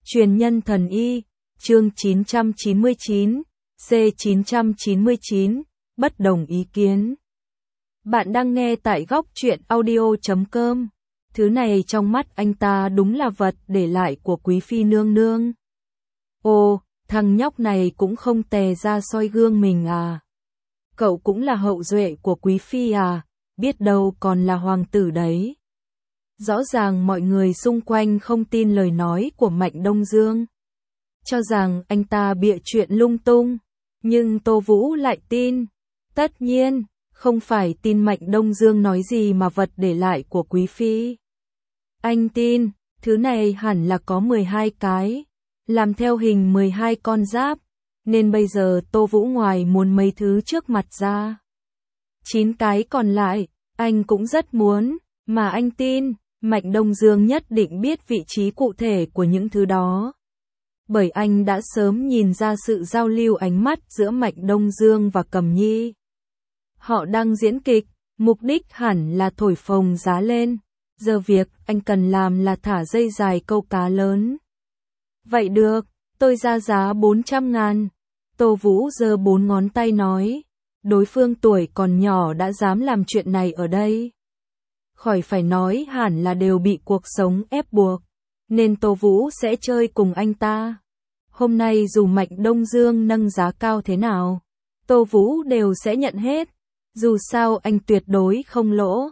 Truyền nhân thần y, chương 999, C999, bất đồng ý kiến. Bạn đang nghe tại góc truyện audio.com. Thứ này trong mắt anh ta đúng là vật để lại của quý phi nương nương. Ồ, thằng nhóc này cũng không tè ra soi gương mình à? Cậu cũng là hậu duệ của quý phi à? Biết đâu còn là hoàng tử đấy. Rõ ràng mọi người xung quanh không tin lời nói của Mạnh Đông Dương, cho rằng anh ta bịa chuyện lung tung, nhưng Tô Vũ lại tin. Tất nhiên, không phải tin Mạnh Đông Dương nói gì mà vật để lại của quý phi. Anh tin, thứ này hẳn là có 12 cái, làm theo hình 12 con giáp, nên bây giờ Tô Vũ ngoài muốn mấy thứ trước mặt ra, 9 cái còn lại, anh cũng rất muốn, mà anh tin, Mạnh Đông Dương nhất định biết vị trí cụ thể của những thứ đó. Bởi anh đã sớm nhìn ra sự giao lưu ánh mắt giữa Mạnh Đông Dương và Cẩm Nhi. Họ đang diễn kịch, mục đích hẳn là thổi phồng giá lên, giờ việc anh cần làm là thả dây dài câu cá lớn. Vậy được, tôi ra giá 400.000. Tô Vũ giơ 4 ngón tay nói, đối phương tuổi còn nhỏ đã dám làm chuyện này ở đây. Khỏi phải nói hẳn là đều bị cuộc sống ép buộc, nên Tô Vũ sẽ chơi cùng anh ta. Hôm nay dù Mạnh Đông Dương nâng giá cao thế nào, Tô Vũ đều sẽ nhận hết, dù sao anh tuyệt đối không lỗ.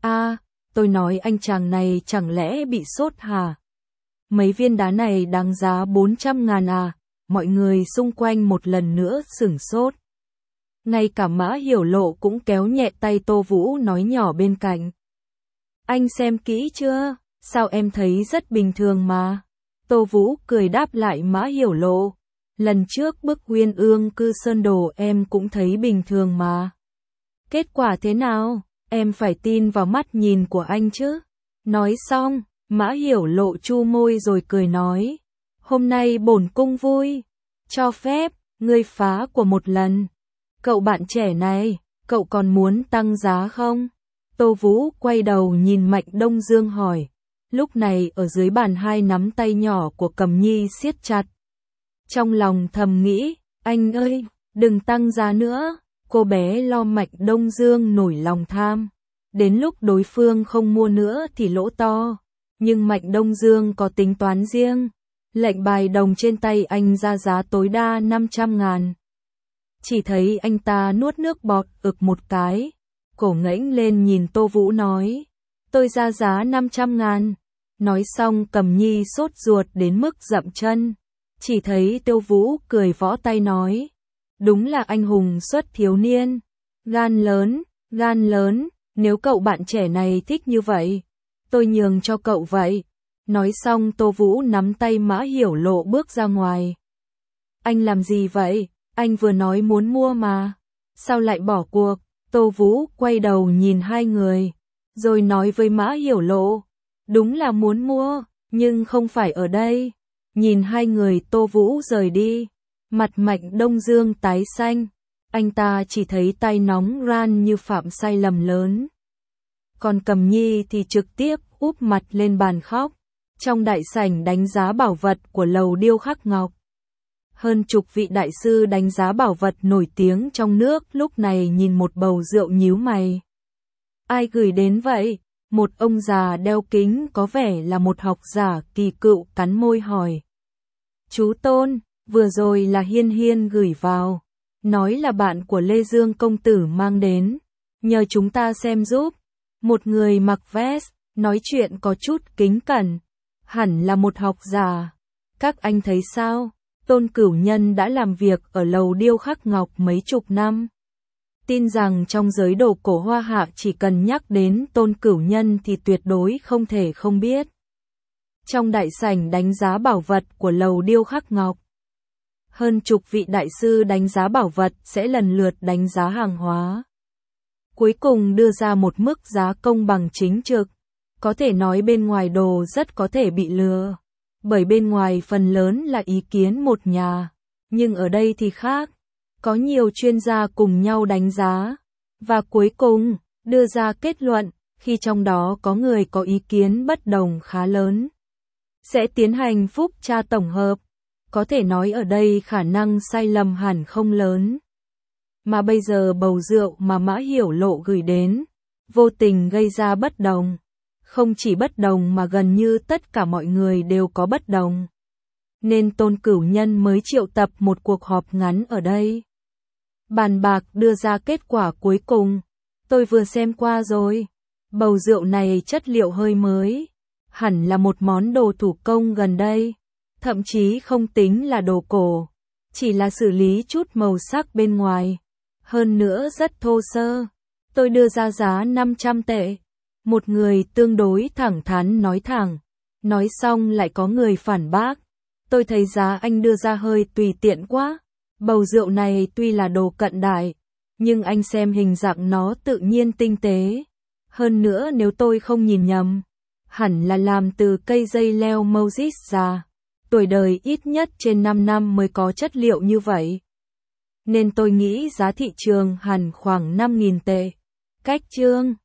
Tôi nói anh chàng này chẳng lẽ bị sốt hả? Mấy viên đá này đáng giá 400.000 à? Mọi người xung quanh một lần nữa sửng sốt. Ngay cả Mã Hiểu Lộ cũng kéo nhẹ tay Tô Vũ nói nhỏ bên cạnh. Anh xem kỹ chưa? Sao em thấy rất bình thường mà. Tô Vũ cười đáp lại Mã Hiểu Lộ. Lần trước bức Uyên Ương Cư Sơn Đồ em cũng thấy bình thường mà. Kết quả thế nào? Em phải tin vào mắt nhìn của anh chứ. Nói xong, Mã Hiểu Lộ chu môi rồi cười nói. Hôm nay bổn cung vui. Cho phép, ngươi phá của một lần. Cậu bạn trẻ này, cậu còn muốn tăng giá không? Tô Vũ quay đầu nhìn Mạnh Đông Dương hỏi. Lúc này ở dưới bàn hai nắm tay nhỏ của Cẩm Nhi siết chặt. Trong lòng thầm nghĩ, anh ơi, đừng tăng giá nữa. Cô bé lo Mạnh Đông Dương nổi lòng tham. Đến lúc đối phương không mua nữa thì lỗ to. Nhưng Mạnh Đông Dương có tính toán riêng. Lệnh bài đồng trên tay anh ra giá tối đa 500.000. Chỉ thấy anh ta nuốt nước bọt ực một cái. Cổ ngẩng lên nhìn Tô Vũ nói. Tôi ra giá 500.000. Nói xong Cẩm Nhi sốt ruột đến mức dậm chân. Chỉ thấy Tô Vũ cười võ tay nói. Đúng là anh hùng xuất thiếu niên. Gan lớn, nếu cậu bạn trẻ này thích như vậy, tôi nhường cho cậu vậy. Nói xong Tô Vũ nắm tay Mã Hiểu Lộ bước ra ngoài. Anh làm gì vậy? Anh vừa nói muốn mua mà. Sao lại bỏ cuộc? Tô Vũ quay đầu nhìn hai người, rồi nói với Mã Hiểu Lộ. Đúng là muốn mua, nhưng không phải ở đây. Nhìn hai người Tô Vũ rời đi, mặt Mạnh Đông Dương tái xanh. Anh ta chỉ thấy tay nóng ran như phạm sai lầm lớn. Còn Cẩm Nhi thì trực tiếp úp mặt lên bàn khóc. Trong đại sảnh đánh giá bảo vật của lầu điêu khắc ngọc. Hơn chục vị đại sư đánh giá bảo vật nổi tiếng trong nước lúc này nhìn một bầu rượu nhíu mày. Ai gửi đến vậy? Một ông già đeo kính có vẻ là một học giả kỳ cựu cắn môi hỏi. Chú Tôn, vừa rồi là Hiên Hiên gửi vào. Nói là bạn của Lê Dương công tử mang đến. Nhờ chúng ta xem giúp. Một người mặc vest, nói chuyện có chút kính cẩn. Hẳn là một học giả. Các anh thấy sao? Tôn Cửu Nhân đã làm việc ở lầu điêu khắc ngọc mấy chục năm. Tin rằng trong giới đồ cổ Hoa Hạ chỉ cần nhắc đến Tôn Cửu Nhân thì tuyệt đối không thể không biết. Trong đại sảnh đánh giá bảo vật của lầu điêu khắc ngọc, hơn chục vị đại sư đánh giá bảo vật sẽ lần lượt đánh giá hàng hóa. Cuối cùng đưa ra một mức giá công bằng chính trực. Có thể nói bên ngoài đồ rất có thể bị lừa. Bởi bên ngoài phần lớn là ý kiến một nhà. Nhưng ở đây thì khác. Có nhiều chuyên gia cùng nhau đánh giá. Và cuối cùng, đưa ra kết luận, khi trong đó có người có ý kiến bất đồng khá lớn. sẽ tiến hành phúc tra tổng hợp. Có thể nói ở đây khả năng sai lầm hẳn không lớn. Mà bây giờ bầu rượu mà Mã Hiểu Lộ gửi đến, vô tình gây ra bất đồng. Không chỉ bất đồng mà gần như tất cả mọi người đều có bất đồng. Nên Tôn Cửu Nhân mới triệu tập một cuộc họp ngắn ở đây. Bàn bạc đưa ra kết quả cuối cùng. Tôi vừa xem qua rồi. Bầu rượu này chất liệu hơi mới. Hẳn là một món đồ thủ công gần đây. Thậm chí không tính là đồ cổ. Chỉ là xử lý chút màu sắc bên ngoài. Hơn nữa rất thô sơ. Tôi đưa ra giá 500 tệ. Một người tương đối thẳng thắn nói thẳng. Nói xong lại có người phản bác. Tôi thấy giá anh đưa ra hơi tùy tiện quá. Bầu rượu này tuy là đồ cận đại, nhưng anh xem hình dạng nó tự nhiên tinh tế. Hơn nữa nếu tôi không nhìn nhầm, hẳn là làm từ cây dây leo Moses già. Tuổi đời ít nhất trên 5 năm mới có chất liệu như vậy. Nên tôi nghĩ giá thị trường hẳn khoảng 5.000 tệ. Cách chương